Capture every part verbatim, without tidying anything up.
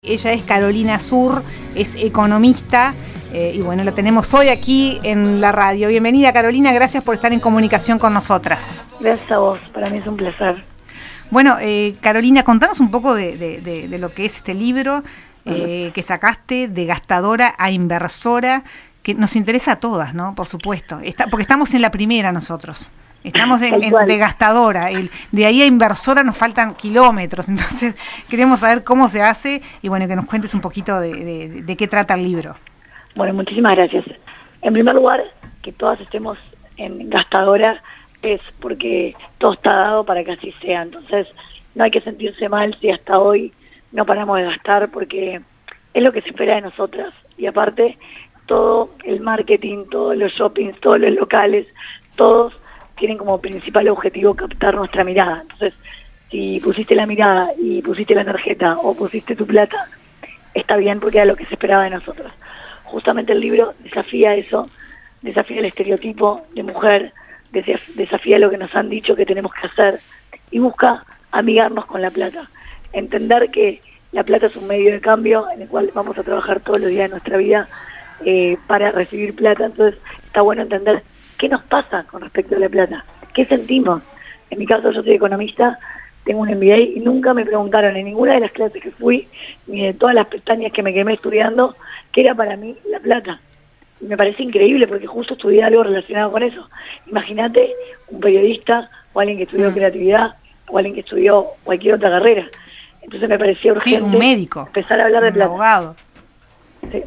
Ella es Carolina Zur, es economista eh, y bueno, la tenemos hoy aquí en la radio. Bienvenida, Carolina, gracias por estar en comunicación con nosotras. Gracias a vos, para mí es un placer. Bueno, eh, Carolina, contanos un poco de, de, de, de lo que es este libro eh, que sacaste, de gastadora a inversora, que nos interesa a todas, ¿no? Por supuesto, Está, porque estamos en la primera nosotros. Estamos en, en, de gastadora, el, de ahí a inversora nos faltan kilómetros, entonces queremos saber cómo se hace y bueno, que nos cuentes un poquito de, de, de qué trata el libro. Bueno, muchísimas gracias. En primer lugar, que todas estemos en gastadora es porque todo está dado para que así sea, entonces no hay que sentirse mal si hasta hoy no paramos de gastar porque es lo que se espera de nosotras y aparte todo el marketing, todos los shoppings, todos los locales, todos tienen como principal objetivo captar nuestra mirada. Entonces, si pusiste la mirada y pusiste la tarjeta o pusiste tu plata, está bien porque era lo que se esperaba de nosotros. Justamente el libro desafía eso, desafía el estereotipo de mujer, desafía lo que nos han dicho que tenemos que hacer y busca amigarnos con la plata. Entender que la plata es un medio de cambio en el cual vamos a trabajar todos los días de nuestra vida eh, para recibir plata. Entonces, está bueno entender ¿qué nos pasa con respecto a la plata? ¿Qué sentimos? En mi caso, yo soy economista, tengo un M B A y nunca me preguntaron en ninguna de las clases que fui, ni de todas las pestañas que me quemé estudiando, qué era para mí la plata. Y me parece increíble porque justo estudié algo relacionado con eso. Imagínate un periodista o alguien que estudió creatividad o alguien que estudió cualquier otra carrera. Entonces me parecía urgente sí, un médico, empezar a hablar de un plata. Un abogado. Sí.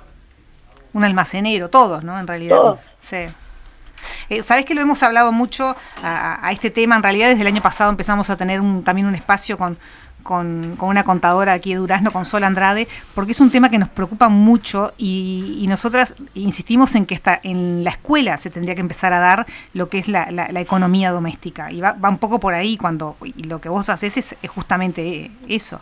Un almacenero, todos, ¿no? En realidad. Todos. Sí. Eh, Sabés que lo hemos hablado mucho a, a este tema, en realidad desde el año pasado empezamos a tener un, también un espacio con, con, con una contadora aquí de Durazno, con Sol Andrade, porque es un tema que nos preocupa mucho y, y nosotras insistimos en que está, en la escuela se tendría que empezar a dar lo que es la, la, la economía doméstica y va, va un poco por ahí cuando y lo que vos haces es, es justamente eso.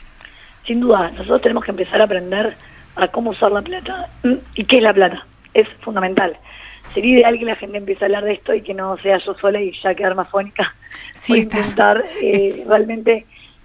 Sin duda, nosotros tenemos que empezar a aprender a cómo usar la plata y qué es la plata, es fundamental. Sería ideal que la gente empiece a hablar de esto y que no sea yo sola y ya quedar más fónica sí, por está. intentar eh, realmente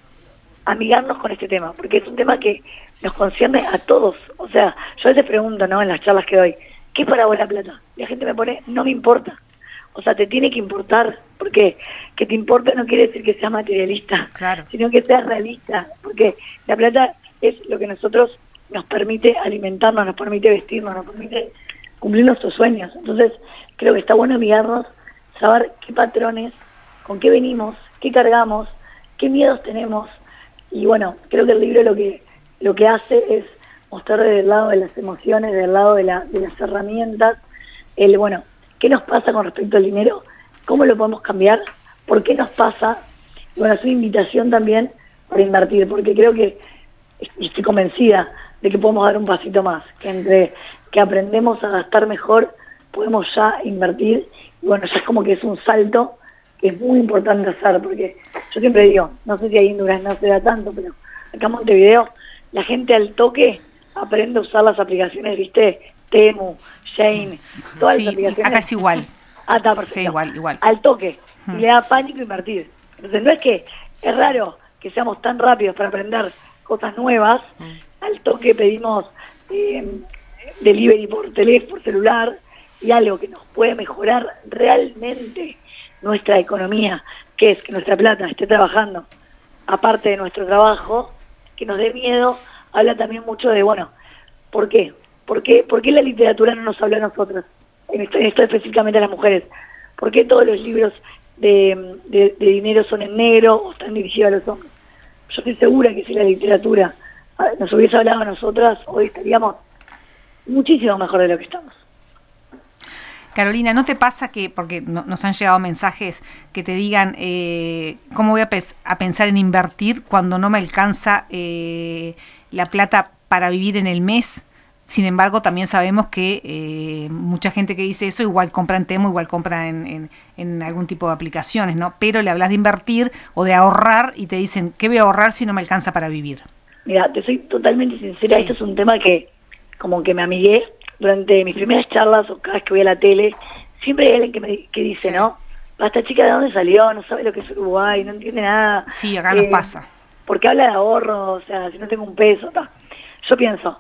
amigarnos con este tema, porque es un tema que nos concierne a todos. O sea, yo a veces pregunto, ¿no?, en las charlas que doy, ¿qué es para vos la plata? Y la gente me pone, no me importa. O sea, te tiene que importar, porque que te importe no quiere decir que seas materialista, claro, sino que seas realista, porque la plata es lo que nosotros nos permite alimentarnos, nos permite vestirnos, nos permite cumplir nuestros sueños. Entonces, creo que está bueno mirarnos, saber qué patrones, con qué venimos, qué cargamos, qué miedos tenemos. Y bueno, creo que el libro lo que lo que hace es mostrar desde el lado de las emociones, del lado de, la, de las herramientas, el bueno, qué nos pasa con respecto al dinero, cómo lo podemos cambiar, por qué nos pasa. Y bueno, es una invitación también para invertir, porque creo que, y estoy convencida de que podemos dar un pasito más, que entre que aprendemos a gastar mejor, podemos ya invertir, y bueno, ya es como que es un salto que es muy importante hacer, porque yo siempre digo, no sé si ahí en Durazno se da tanto, pero acá en Montevideo, la gente al toque aprende a usar las aplicaciones, ¿viste? Temu, Shein, todas sí, las aplicaciones. acá es igual. Ah, está perfecto. Sí, igual, igual. Al toque, Hmm. y le da pánico invertir. Entonces no es que, es raro que seamos tan rápidos para aprender cosas nuevas, hmm. Al toque pedimos eh, delivery por teléfono, por celular, y algo que nos puede mejorar realmente nuestra economía, que es que nuestra plata esté trabajando, aparte de nuestro trabajo, que nos dé miedo, habla también mucho de, bueno, ¿por qué? ¿Por qué, ¿Por qué la literatura no nos habla a nosotros? En esto, en esto específicamente a las mujeres. ¿Por qué todos los libros de, de, de dinero son en negro o están dirigidos a los hombres? Yo estoy segura que si la literatura nos hubiese hablado a nosotras, hoy estaríamos muchísimo mejor de lo que estamos. Carolina, ¿no te pasa que, porque no, nos han llegado mensajes que te digan, eh, ¿cómo voy a, pe a pensar en invertir cuando no me alcanza eh, la plata para vivir en el mes? Sin embargo, también sabemos que eh, mucha gente que dice eso igual compra en Temu, igual compra en, en, en algún tipo de aplicaciones, ¿no? Pero le hablas de invertir o de ahorrar y te dicen, ¿qué voy a ahorrar si no me alcanza para vivir? Mira, te soy totalmente sincera, sí. Esto es un tema que como que me amigué durante mis primeras charlas o cada vez que voy a la tele, siempre hay alguien que me que dice, sí. ¿no? Esta chica de dónde salió, no sabe lo que es Uruguay, no entiende nada. Sí, acá eh, nos pasa. porque habla de ahorro, o sea, si no tengo un peso, ta. Yo pienso,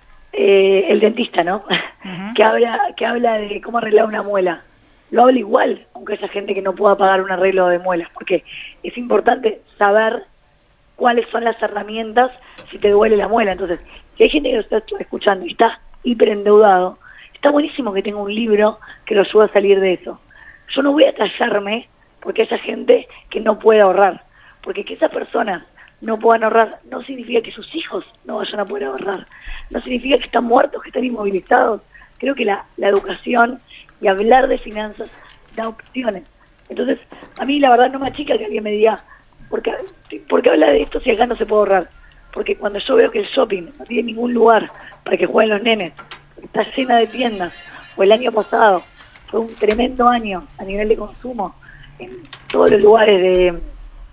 eh, el dentista, ¿no? Uh-huh. que habla que habla de cómo arreglar una muela. Lo habla igual, aunque haya gente que no pueda pagar un arreglo de muelas, porque es importante saber cuáles son las herramientas si te duele la muela. Entonces, si hay gente que lo está escuchando y está hiperendeudado, está buenísimo que tenga un libro que lo ayude a salir de eso. Yo no voy a callarme porque haya gente que no puede ahorrar, porque que esas personas no puedan ahorrar no significa que sus hijos no vayan a poder ahorrar, no significa que están muertos, que están inmovilizados. Creo que la, la educación y hablar de finanzas da opciones. Entonces, a mí la verdad no me achica que alguien me diga, ¿por qué, ¿por qué habla de esto si acá no se puede ahorrar? Porque cuando yo veo que el shopping no tiene ningún lugar para que jueguen los nenes, está llena de tiendas, o el año pasado fue un tremendo año a nivel de consumo en todos los lugares de,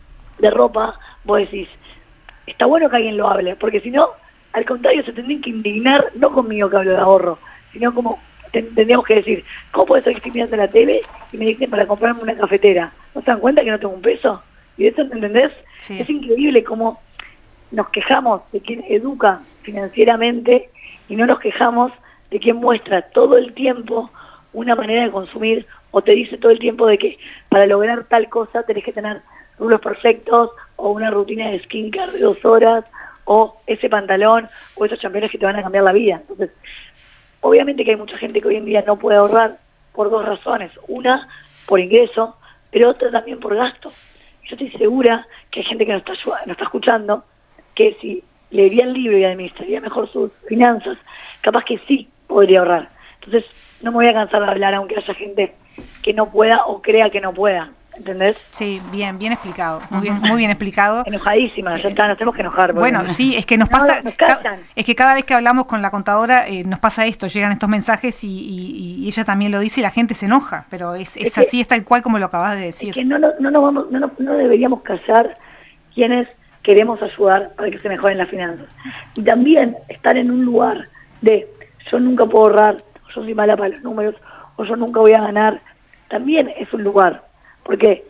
de ropa, vos decís, está bueno que alguien lo hable, porque si no, al contrario, se tendrían que indignar, no conmigo que hablo de ahorro, sino como ten, tendríamos que decir, ¿cómo puede ser que estoy mirando la tele y me dicen para comprarme una cafetera? ¿No se dan cuenta que no tengo un peso? ¿Y de eso me entendés? Sí. Es increíble cómo nos quejamos de quien educa financieramente y no nos quejamos de quien muestra todo el tiempo una manera de consumir o te dice todo el tiempo de que para lograr tal cosa tenés que tener rulos perfectos o una rutina de skincare de dos horas o ese pantalón o esos championes que te van a cambiar la vida. Entonces, obviamente que hay mucha gente que hoy en día no puede ahorrar por dos razones. Una, por ingreso, pero otra también por gasto. Yo estoy segura que hay gente que nos está, nos está escuchando que si leería el libro y administraría mejor sus finanzas, capaz que sí podría ahorrar. Entonces, no me voy a cansar de hablar aunque haya gente que no pueda o crea que no pueda, ¿entendés? Sí, bien, bien explicado, muy bien, muy bien explicado. Enojadísima, ya está, nos tenemos que enojar. Bueno, sí, es que nos no, pasa, nos ca- es que cada vez que hablamos con la contadora eh, nos pasa esto, llegan estos mensajes y, y, y ella también lo dice y la gente se enoja, pero es, es, es así, que, es tal cual como lo acabas de decir. Es que no, no, no, no, vamos, no, no, no deberíamos callar quienes queremos ayudar para que se mejoren las finanzas. Y también estar en un lugar de yo nunca puedo ahorrar, o yo soy mala para los números, o yo nunca voy a ganar, también es un lugar. Porque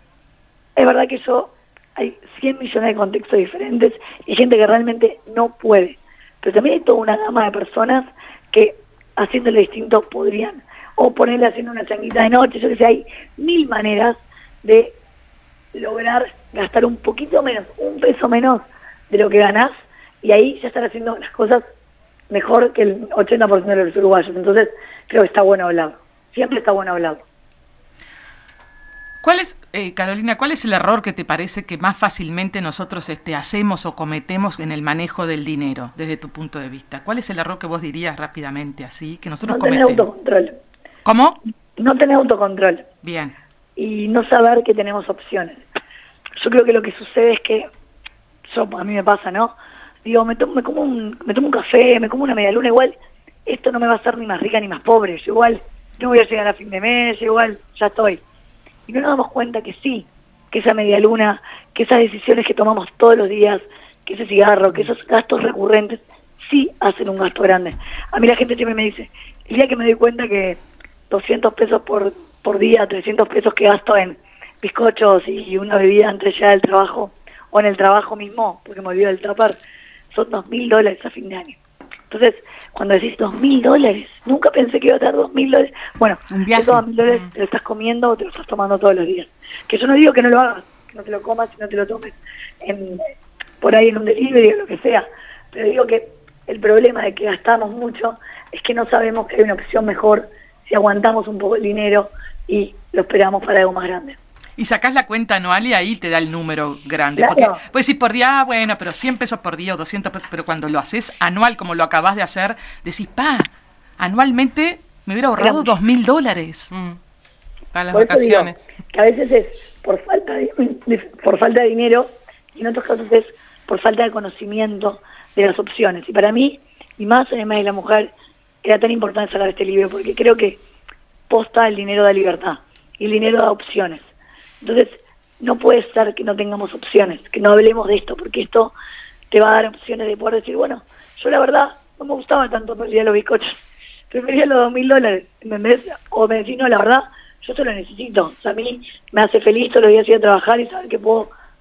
es verdad que yo, hay cien millones de contextos diferentes y hay gente que realmente no puede. Pero también hay toda una gama de personas que haciéndole distinto podrían, o ponerle haciendo una changuita de noche, yo que sé, hay mil maneras de lograr gastar un poquito menos, un peso menos de lo que ganás, y ahí ya están haciendo las cosas mejor que el ochenta por ciento de los uruguayos. Entonces creo que está bueno hablarlo, siempre está bueno hablarlo. ¿Cuál es, eh, Carolina, cuál es el error que te parece que más fácilmente nosotros este, hacemos o cometemos en el manejo del dinero, desde tu punto de vista? ¿Cuál es el error que vos dirías rápidamente así, que nosotros no cometemos? No tener autocontrol. ¿Cómo? No tener autocontrol. Bien. Y no saber que tenemos opciones. Yo creo que lo que sucede es que, yo, a mí me pasa, ¿no? Digo, me tomo, me como un, me tomo un café, me como una media luna, igual, esto no me va a hacer ni más rica ni más pobre, yo igual no voy a llegar a fin de mes, yo igual ya estoy. Y no nos damos cuenta que sí, que esa media luna, que esas decisiones que tomamos todos los días, que ese cigarro, que esos gastos recurrentes, sí hacen un gasto grande. A mí la gente siempre me dice, el día que me doy cuenta que doscientos pesos por, por día, trescientos pesos que gasto en bizcochos y una bebida antes de llegar al trabajo, o en el trabajo mismo, porque me olvido del tupper, son dos mil dólares a fin de año. Entonces, cuando decís dos mil dólares, nunca pensé que iba a estar dos mil dólares. Bueno, esos dos mil dólares te lo estás comiendo o te lo estás tomando todos los días. Que yo no digo que no lo hagas, que no te lo comas y no te lo tomes en, por ahí en un delivery o lo que sea. Pero digo que el problema de que gastamos mucho es que no sabemos que hay una opción mejor si aguantamos un poco el dinero y lo esperamos para algo más grande. Y sacás la cuenta anual y ahí te da el número grande. Claro. Porque puedes decir por día, ah, bueno, pero cien pesos por día o doscientos pesos, pero cuando lo haces anual, como lo acabás de hacer, decís, pa, anualmente me hubiera ahorrado dos mil dólares mm, para las por vacaciones. Eso digo, que a veces es por falta de, por falta de dinero y en otros casos es por falta de conocimiento de las opciones. Y para mí, y más en el mes de la mujer, era tan importante sacar este libro porque creo que posta el dinero da libertad y el dinero da opciones. Entonces, no puede ser que no tengamos opciones, que no hablemos de esto, porque esto te va a dar opciones de poder decir, bueno, yo la verdad no me gustaba tanto prefería los bizcochos, prefería los dos mil dólares, ¿entendés? O me decís, no, la verdad, yo esto lo necesito, o sea, a mí me hace feliz todos los días ir a trabajar y saber que puedo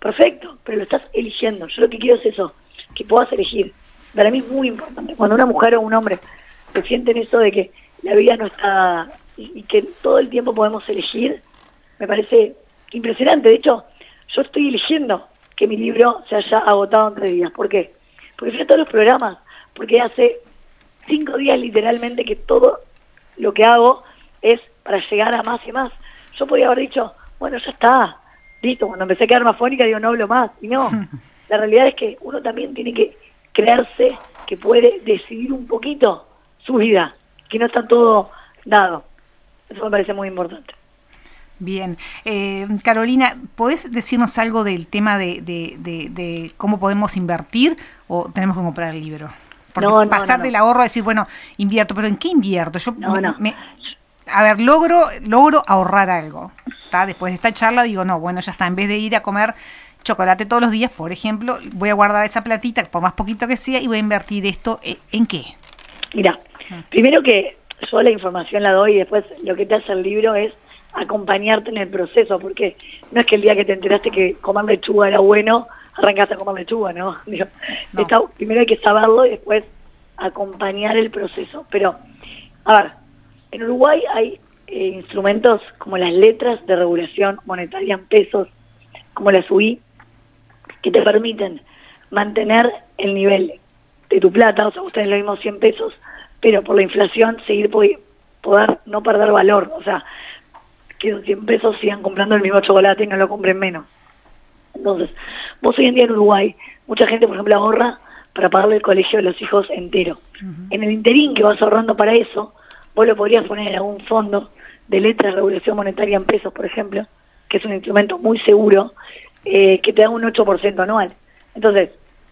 perfecto, pero lo estás eligiendo. Yo lo que quiero es eso, que puedas elegir. Para mí es muy importante. Cuando una mujer o un hombre se sienten eso de que la vida no está y, y que todo el tiempo podemos elegir, me parece impresionante. De hecho, yo estoy eligiendo que mi libro se haya agotado en tres días. ¿Por qué? Porque fui a todos los programas, porque hace cinco días literalmente que todo lo que hago es para llegar a más y más. Yo podía haber dicho, bueno, ya está, listo, cuando empecé a quedar más fónica digo, no hablo más, y no, la realidad es que uno también tiene que creerse que puede decidir un poquito su vida, que no está todo dado. Eso me parece muy importante. Bien. Eh, Carolina, ¿podés decirnos algo del tema de, de, de, de cómo podemos invertir o tenemos que comprar el libro? Porque no, no, pasar no, no. del ahorro a decir, bueno, invierto, pero ¿en qué invierto? Yo no, me, no. Me, a ver, logro logro ahorrar algo. ¿Tá? Después de esta charla digo, no, bueno, ya está, en vez de ir a comer chocolate todos los días, por ejemplo, voy a guardar esa platita, por más poquito que sea, y voy a invertir esto, ¿en qué? Mira, primero que yo la información la doy y después lo que te hace el libro es acompañarte en el proceso, porque no es que el día que te enteraste que comer lechuga era bueno, arrancaste a comer lechuga, ¿no? Digo, no. Está, primero hay que saberlo y después acompañar el proceso. Pero, a ver, en Uruguay hay eh, instrumentos como las letras de regulación monetaria en pesos, como las U I, que te permiten mantener el nivel de tu plata, o sea, ustedes lo mismo cien pesos, pero por la inflación seguir poder no perder valor, o sea, que los cien pesos sigan comprando el mismo chocolate y no lo compren menos. Entonces, vos hoy en día en Uruguay, mucha gente, por ejemplo, ahorra para pagarle el colegio de los hijos entero. Uh-huh. En el interín que vas ahorrando para eso, vos lo podrías poner en algún fondo de letras de regulación monetaria en pesos, por ejemplo, que es un instrumento muy seguro, eh, que te da un ocho por ciento anual. Entonces,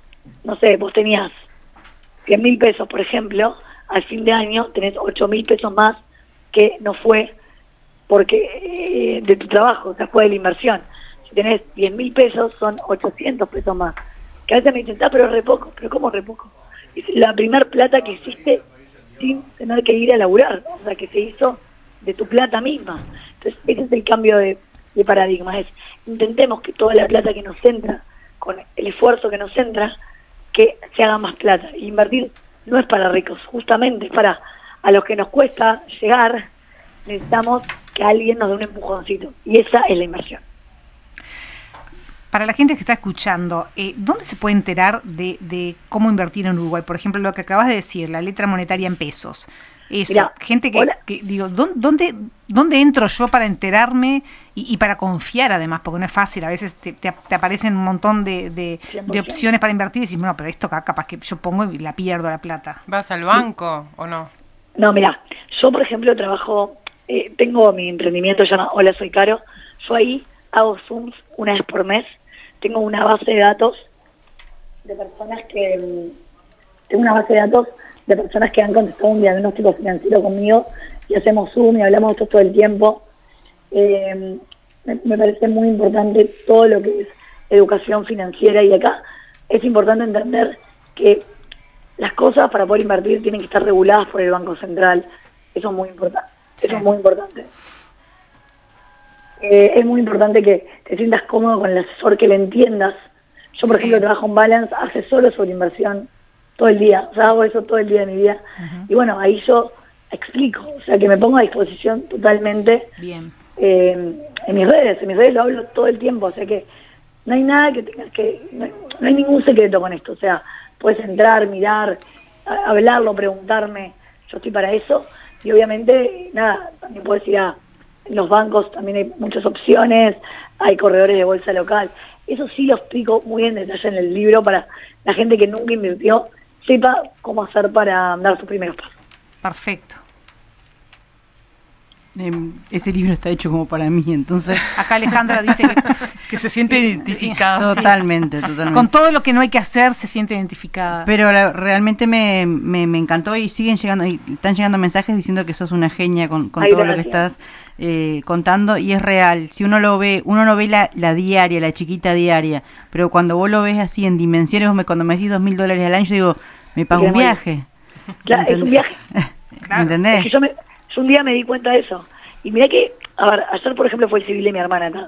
no sé, vos tenías cien mil pesos, por ejemplo, al fin de año tenés ocho mil pesos más que no fue porque eh, de tu trabajo, o sea, fue de la inversión. Si tenés diez mil pesos, son ochocientos pesos más. Que a veces me dicen, ah, pero es re poco. ¿Pero cómo re poco? Es la primer plata que hiciste sin tener que ir a laburar, o sea, que se hizo de tu plata misma. Entonces, ese es el cambio de, de paradigma. Es, intentemos que toda la plata que nos entra, con el esfuerzo que nos entra, que se haga más plata. Y invertir no es para ricos, justamente es para a los que nos cuesta llegar, necesitamos que alguien nos dé un empujoncito, y esa es la inversión. Para la gente que está escuchando, eh, ¿dónde se puede enterar de, de cómo invertir en Uruguay? Por ejemplo, lo que acabas de decir, la letra monetaria en pesos. Eso, Mirá, gente que, que digo, ¿dónde, ¿dónde entro yo para enterarme y, y para confiar además? Porque no es fácil, a veces te, te, te aparecen un montón de, de, de opciones para invertir y decís, bueno, pero esto acá capaz que yo pongo y la pierdo la plata. ¿Vas al banco o no? No, mira, yo por ejemplo trabajo, eh, tengo mi emprendimiento, se llama Hola Soy Caro, yo ahí hago Zooms una vez por mes, tengo una base de datos de personas que, tengo una base de datos de personas que han contestado un diagnóstico financiero conmigo y hacemos Zoom y hablamos de esto todo el tiempo. Eh, me, me parece muy importante todo lo que es educación financiera y acá es importante entender que las cosas para poder invertir tienen que estar reguladas por el Banco Central. Eso es muy importante. Sí. Eso es muy importante. Eh, es muy importante que te sientas cómodo con el asesor, que le entiendas. Yo, por sí. ejemplo, trabajo en Balance, asesoro sobre inversión todo el día. O sea, hago eso todo el día de mi vida. Uh-huh. Y bueno, ahí yo explico. O sea, que me pongo a disposición totalmente. Bien. Eh, en mis redes. En mis redes lo hablo todo el tiempo. O sea que no hay nada que tengas que... No hay, no hay ningún secreto con esto. O sea, puedes entrar, mirar, hablarlo, preguntarme, yo estoy para eso, y obviamente, nada, también puedes ir a los bancos, también hay muchas opciones, hay corredores de bolsa local, eso sí lo explico muy en detalle en el libro para la gente que nunca invirtió, sepa cómo hacer para dar sus primeros pasos. Perfecto. Eh, ese libro está hecho como para mí, entonces acá Alejandra dice que, que se siente identificada. Totalmente, sí. totalmente. Con todo lo que no hay que hacer se siente identificada. Pero la, realmente me, me, me encantó y siguen llegando, y están llegando mensajes diciendo que sos una genia con, con Ay, todo gracias. Lo que estás eh, contando, y es real. Si uno lo ve, uno no ve la, la diaria, la chiquita diaria, pero cuando vos lo ves así en dimensiones, cuando me decís dos mil dólares al año, yo digo, me pago un viaje. Claro, es un viaje. Claro. ¿Me entendés? Es que yo me... Yo un día me di cuenta de eso. Y mirá que, a ver, ayer por ejemplo fue el civil de mi hermana acá.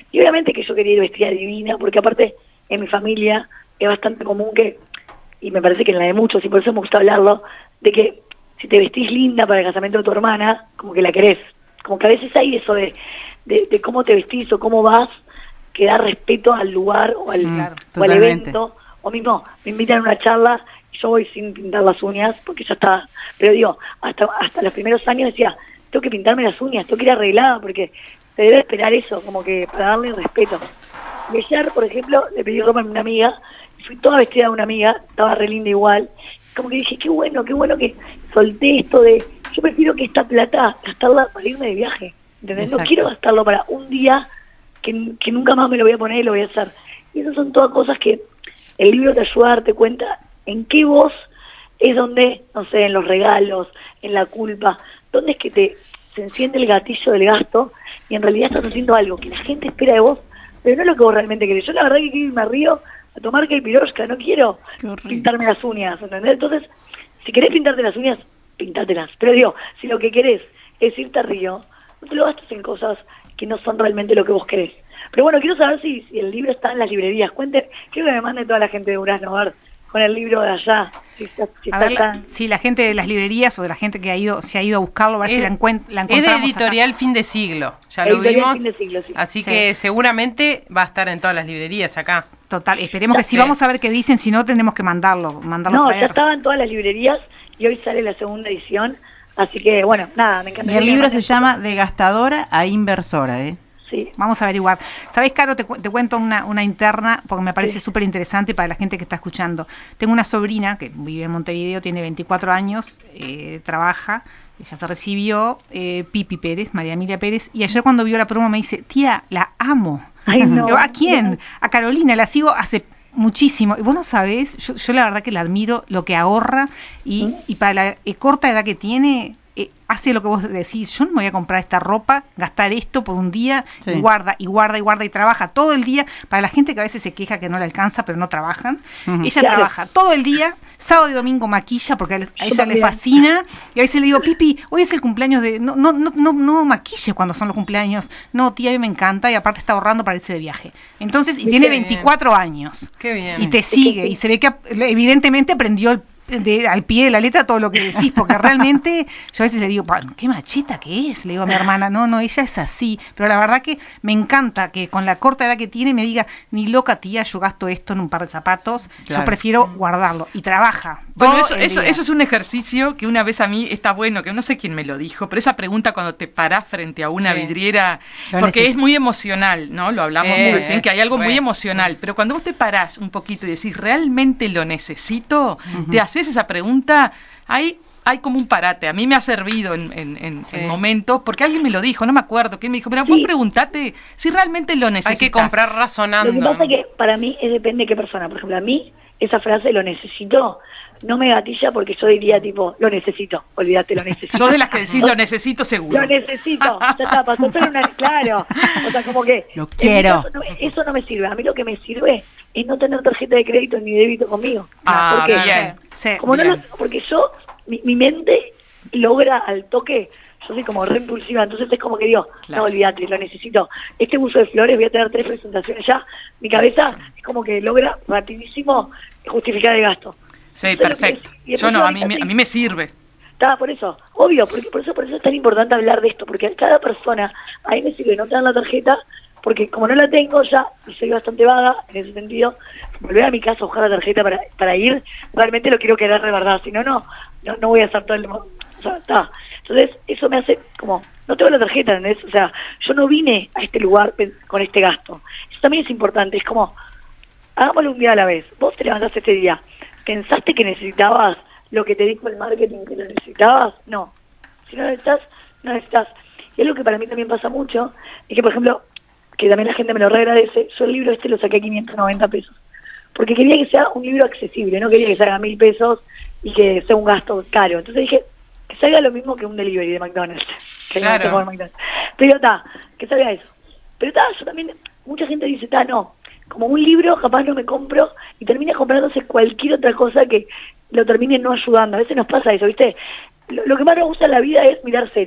Y obviamente que yo quería ir vestida divina, porque aparte en mi familia es bastante común que, y me parece que en la de muchos, y por eso me gusta hablarlo, de que si te vestís linda para el casamiento de tu hermana, como que la querés. Como que a veces hay eso de, de, de cómo te vestís o cómo vas, que da respeto al lugar o al, Claro, o al totalmente. evento. O mismo, me invitan a una charla y yo voy sin pintar las uñas, porque ya está. Pero digo, hasta, hasta los primeros años decía, tengo que pintarme las uñas, tengo que ir arreglada, porque se debe esperar eso, como que para darle respeto. Y ayer, por ejemplo, le pedí ropa a una amiga, y fui toda vestida de una amiga, estaba re linda igual, como que dije, qué bueno, qué bueno que solté esto de, yo prefiero que esta plata gastarla para irme de viaje, ¿entendés? Exacto. No quiero gastarlo para un día que, que nunca más me lo voy a poner y lo voy a hacer. Y esas son todas cosas que el libro te ayuda a darte cuenta en qué vos es donde, no sé, en los regalos, en la culpa, dónde es que te se enciende el gatillo del gasto y en realidad estás haciendo algo que la gente espera de vos, pero no es lo que vos realmente querés. Yo la verdad que quiero irme a Río a tomar que el pirosca, no quiero pintarme las uñas, ¿entendés? Entonces, si querés pintarte las uñas, pintátelas. Pero digo, si lo que querés es irte a Río, no te lo gastes en cosas que no son realmente lo que vos querés. Pero bueno, quiero saber si, si el libro está en las librerías. Cuenten, quiero que me mande toda la gente de Durazno a ver con el libro de allá. Si está, si A está ver, la, acá. si la gente de las librerías o de la gente que ha ido se ha ido a buscarlo, a ver Es, si la, encuent la es de encontramos editorial acá. Fin de Siglo, ya lo Editorial vimos, Fin de Siglo, sí. así Sí. que seguramente va a estar en todas las librerías acá. Total, esperemos que sí. Sí. Vamos a ver qué dicen, si no tenemos que mandarlo, mandarlo No, a ya traer. estaba en todas las librerías y hoy sale la segunda edición. Así que, bueno, nada, me Y encantaría. el que me libro se manden llama fotos. De gastadora a inversora, ¿eh? Sí. Vamos a averiguar. ¿Sabés, Caro? Te, cu te cuento una, una interna, porque me parece Sí. súper interesante para la gente que está escuchando. Tengo una sobrina que vive en Montevideo, tiene veinticuatro años, eh, trabaja, ella se recibió, eh, Pipi Pérez, María Emilia Pérez, y ayer cuando vio la promo me dice, tía, la amo. Ay, no. Digo, ¿a quién? A Carolina, la sigo hace muchísimo. Y vos no sabés, yo, yo la verdad que la admiro, lo que ahorra, y, ¿Mm? y para la eh, corta edad que tiene, eh, hace lo que vos decís, yo no me voy a comprar esta ropa, gastar esto por un día, Sí. y guarda, y guarda, y guarda, y trabaja todo el día. Para la gente que a veces se queja que no le alcanza, pero no trabajan, Ujú. ella Claro. trabaja todo el día, sábado y domingo maquilla, porque a él- a Yo ella le también. fascina, y a veces le digo, Pipi, hoy es el cumpleaños de, no, no, no, no, no maquille cuando son los cumpleaños, no, tía, a mí me encanta, y aparte está ahorrando para irse de viaje. Entonces, y Sí, tiene qué bien. veinticuatro años, Qué bien. y te Es que sigue, sí. y se ve que ap- evidentemente aprendió el de, al pie de la letra todo lo que decís, porque realmente yo a veces le digo, "Pa, qué macheta que es", le digo a mi hermana, no, no, ella es así, pero la verdad que me encanta que con la corta edad que tiene me diga, ni loca tía, yo gasto esto en un par de zapatos, Claro. yo prefiero guardarlo, y trabaja. Bueno, todo eso, el eso, día. eso es un ejercicio que una vez a mí está bueno, que no sé quién me lo dijo, pero esa pregunta cuando te parás frente a una Sí. vidriera, Lo porque neces- es muy emocional, ¿no? Lo hablamos Sí, recién, que hay algo re, muy emocional, sí. pero cuando vos te parás un poquito y decís, ¿realmente lo necesito? Ujú. Te haces esa pregunta, hay... Hay como un parate, a mí me ha servido en, en, en, Sí. en momentos, porque alguien me lo dijo, no me acuerdo, quién me dijo, mira, Sí. vos preguntate si realmente lo necesitas. Hay que comprar razonando. Lo que pasa ¿no? es que para mí es depende de qué persona. Por ejemplo, a mí esa frase lo necesito, no me gatilla porque yo diría tipo, lo necesito, olvídate, lo necesito. Sos de las que decís, lo necesito seguro. Lo necesito, ya está, pasó a ser una, claro, o sea, como que Lo en mi quiero. caso no- eso no me sirve, a mí lo que me sirve es no tener tarjeta de crédito ni débito conmigo. Ah, ¿Por qué? bien. Sí. Como no Bien. lo- porque yo, mi, mi mente logra al toque, yo soy como re impulsiva, entonces es como que digo, Claro. no, olvídate, lo necesito. Este buzo de flores, voy a tener tres presentaciones ya, mi cabeza es como que logra rapidísimo justificar el gasto. Sí, Entonces, lo que perfecto. es- y Yo no, a mí, ahorita me- estoy- a mí me sirve. Está, por eso, obvio, porque por eso, por eso es tan importante hablar de esto, porque a cada persona, a mí me sirve no tener la tarjeta, porque como no la tengo ya, y soy bastante vaga en ese sentido, volver a mi casa a buscar la tarjeta para, para ir, realmente lo quiero querer de verdad, si no, no, no, no voy a hacer todo el... O sea, está. Entonces, eso me hace como, no tengo la tarjeta, ¿entendés? O sea, yo no vine a este lugar pen- con este gasto. Eso también es importante, es como, hagámoslo un día a la vez. Vos te levantaste este día, ¿pensaste que necesitabas lo que te dijo el marketing que lo necesitabas? No. Si no necesitas, no necesitas. Y algo que para mí también pasa mucho, es que, por ejemplo, que también la gente me lo reagradece, yo el libro este lo saqué a quinientos noventa pesos. Porque quería que sea un libro accesible, no quería que salga a mil pesos y que sea un gasto caro. Entonces dije, que salga lo mismo que un delivery de McDonald's. Que Claro. no tengo McDonald's. Pero está, que salga eso. Pero está, yo también, mucha gente dice, está, no, como un libro capaz no me compro y termina comprándose cualquier otra cosa que lo termine no ayudando. A veces nos pasa eso, ¿viste? Lo, lo que más nos gusta en la vida es mirar series.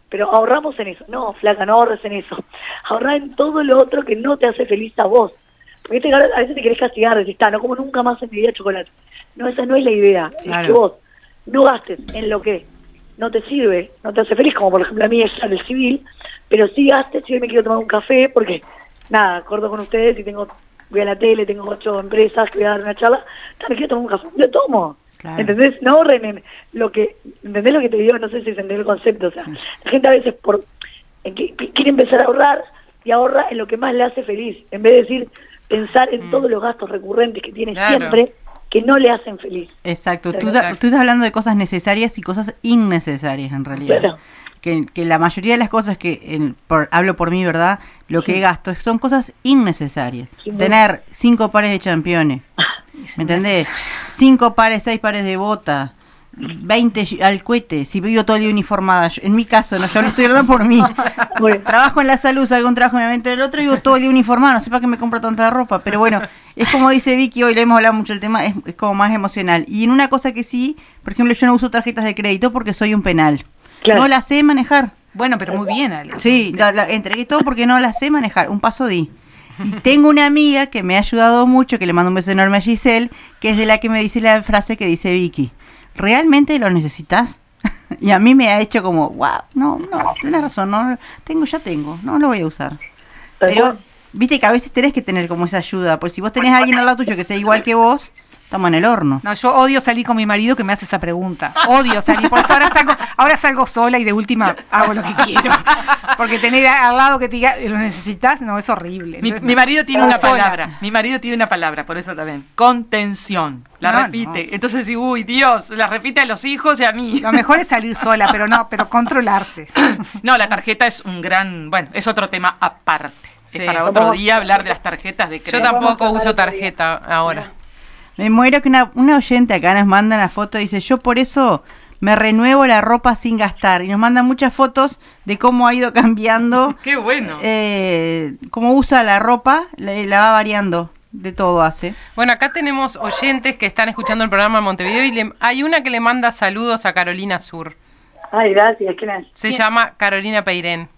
pero ahorramos en eso. No, flaca, no ahorres en eso. Ahorra en todo lo otro que no te hace feliz a vos. Porque te, a veces te querés castigar, decís, está, no como nunca más en mi vida chocolate. No, esa no es la idea. Claro. Es que vos no gastes en lo que no te sirve, no te hace feliz, como por ejemplo a mí es el civil, pero sí gastes si hoy me quiero tomar un café, porque nada, acuerdo con ustedes y tengo, voy a la tele, tengo ocho empresas que voy a dar una charla, me quiero tomar un café, lo tomo. Claro. ¿Entendés? No ahorren en lo que, ¿entendés lo que te digo? No sé si entendés el concepto, o sea, sí. La gente a veces por en que, quiere empezar a ahorrar y ahorra en lo que más le hace feliz, en vez de decir, pensar en mm. todos los gastos recurrentes que tiene claro. siempre, que no le hacen feliz. Exacto, tú, da, tú estás hablando de cosas necesarias y cosas innecesarias en realidad. Claro. Que, que la mayoría de las cosas que, en, por, hablo por mí, ¿verdad? Lo que sí. gasto son cosas innecesarias. Sí, tener cinco pares de championes, ¿me entendés? Cinco pares, seis pares de botas, veinte al cohete, si vivo todo el día uniformada. Yo, en mi caso, no, yo no estoy hablando por mí. Bueno, trabajo en la salud, salgo un trabajo, me avento del otro y vivo todo el día uniformada. No sé para qué me compro tanta ropa, pero bueno, es como dice Vicky, hoy le hemos hablado mucho del tema, es, es como más emocional. Y en una cosa que sí, por ejemplo, yo no uso tarjetas de crédito porque soy un penal. Claro. No las sé manejar. Bueno, pero muy bien, Ale. Sí, la, la, entregué todo porque no las sé manejar. Un paso di. Y tengo una amiga que me ha ayudado mucho, que le mando un beso enorme a Giselle, que es de la que me dice la frase que dice Vicky. ¿Realmente lo necesitas? Y a mí me ha hecho como, wow, no, no, tienes razón, no, tengo, ya tengo, no lo voy a usar. Pero, viste que a veces tenés que tener como esa ayuda, pues si vos tenés a alguien al lado tuyo que sea igual que vos, estamos en el horno. No, yo odio salir con mi marido que me hace esa pregunta. Odio salir, por eso ahora salgo, ahora salgo sola y de última hago lo que quiero. Porque tener al lado que te diga, ¿lo necesitas? No, es horrible. Mi, Entonces, mi marido tiene una sola. palabra, mi marido tiene una palabra, por eso también, contención. La no, repite. No. Entonces, sí, uy, Dios, la repite a los hijos y a mí. Lo mejor es salir sola, pero no, pero controlarse. No, la tarjeta es un gran, bueno, es otro tema aparte. Sí. Es para otro día hablar de las tarjetas de crédito. Yo tampoco uso tarjeta ahora. Me muero que una, una oyente acá nos manda una foto y dice, yo por eso me renuevo la ropa sin gastar. Y nos manda muchas fotos de cómo ha ido cambiando. ¡Qué bueno! Eh, cómo usa la ropa, la, la va variando, de todo hace. Bueno, acá tenemos oyentes que están escuchando el programa en Montevideo y le, hay una que le manda saludos a Carolina Sur. Ay, gracias, ¿quién es? Se ¿Quién? llama Carolina Peirén.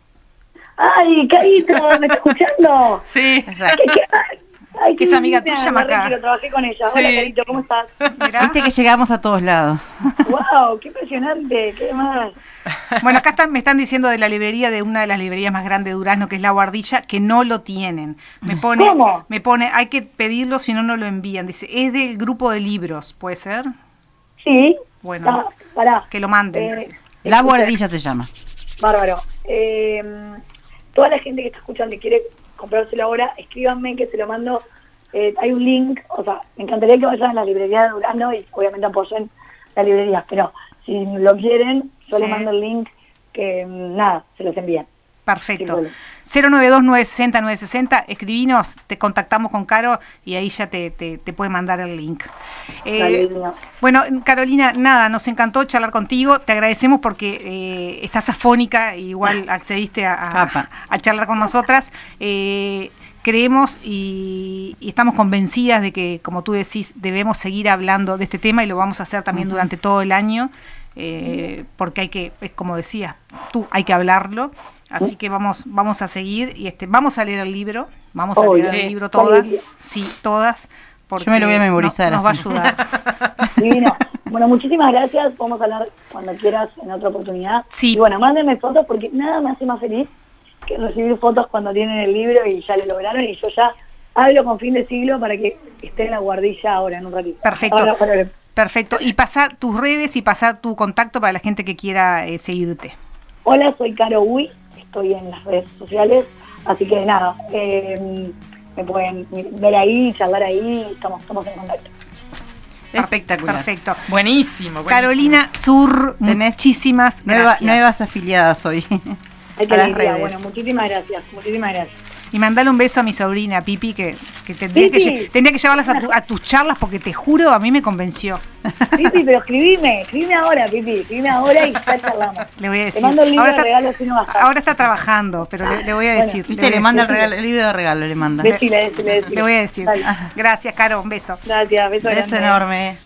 ¡Ay, Carito! ¿Me está escuchando? Sí. Exacto. ¿Qué, qué, Ay, que es amiga tuya, acá. Lo trabajé con ella. Sí. Hola, Carito, ¿cómo estás? Mirá. Viste que llegamos a todos lados. ¡Wow! ¡Qué impresionante! ¿Qué más? Bueno, acá están, me están diciendo de la librería, de una de las librerías más grandes de Durazno, que es La Guardilla, que no lo tienen. Me pone, ¿Cómo? Me pone, hay que pedirlo, si no, no lo envían. Dice, es del grupo de libros, ¿puede ser? Sí. Bueno, ah, pará. Que lo manden. Eh, La Guardilla se llama. Bárbaro. Eh, toda la gente que está escuchando y quiere comprárselo ahora, escríbanme que se lo mando. Eh, hay un link, o sea, me encantaría que vayan a la librería de Durazno y obviamente apoyen las librerías, pero si lo quieren, yo sí. les mando el link que nada, se los envían. Perfecto. cero nueve dos nueve seis cero nueve seis cero, escribinos, te contactamos con Caro y ahí ya te, te, te puede mandar el link. Eh, vale, bueno, Carolina, nada, nos encantó charlar contigo, te agradecemos porque eh, estás afónica, igual accediste a, a, a charlar con nosotras. Eh, creemos y, y estamos convencidas de que, como tú decís, debemos seguir hablando de este tema y lo vamos a hacer también uh-huh. durante todo el año, eh, porque hay que, es como decías tú, hay que hablarlo. Así que vamos vamos a seguir y este vamos a leer el libro, vamos a oh, leer sí. el libro todas, sí, todas, porque yo me lo voy a memorizar, no, nos va a ayudar. Divino. Bueno, muchísimas gracias, podemos hablar cuando quieras en otra oportunidad. Sí. Y bueno, mándenme fotos porque nada me hace más feliz que recibir fotos cuando tienen el libro y ya lo lograron y yo ya hablo con fin de siglo para que esté en La Guardilla ahora en un ratito. Perfecto. Ahora, ahora. Perfecto. Y pasar tus redes y pasar tu contacto para la gente que quiera eh, seguirte. Hola, soy Caro Uy. Estoy en las redes sociales, así que nada, eh, me pueden ver ahí, charlar ahí, estamos, estamos en contacto. Espectacular. Perfecto. Buenísimo, buenísimo. Carolina Sur, muchísimas nueva, gracias. Nuevas afiliadas hoy. Hay que alegría, bueno, muchísimas gracias, muchísimas gracias. Y mandale un beso a mi sobrina Pipi, que, que tendría Pipi. que tendría que llevarlas a, tu, a tus charlas porque te juro, a mí me convenció. Pipi, pero escribime, escribime ahora, Pipi, escribime ahora y ya charlamos. Le voy a decir. Te mando el libro ahora de está, regalo si no gastas. Ahora está trabajando, pero le, le voy a decir. Bueno, viste, le, le manda el, regalo, el libro de regalo, le manda. Decile, decile, decile. Le voy a decir. Dale. Gracias, Caro, un beso. Gracias, beso, beso grande. enorme.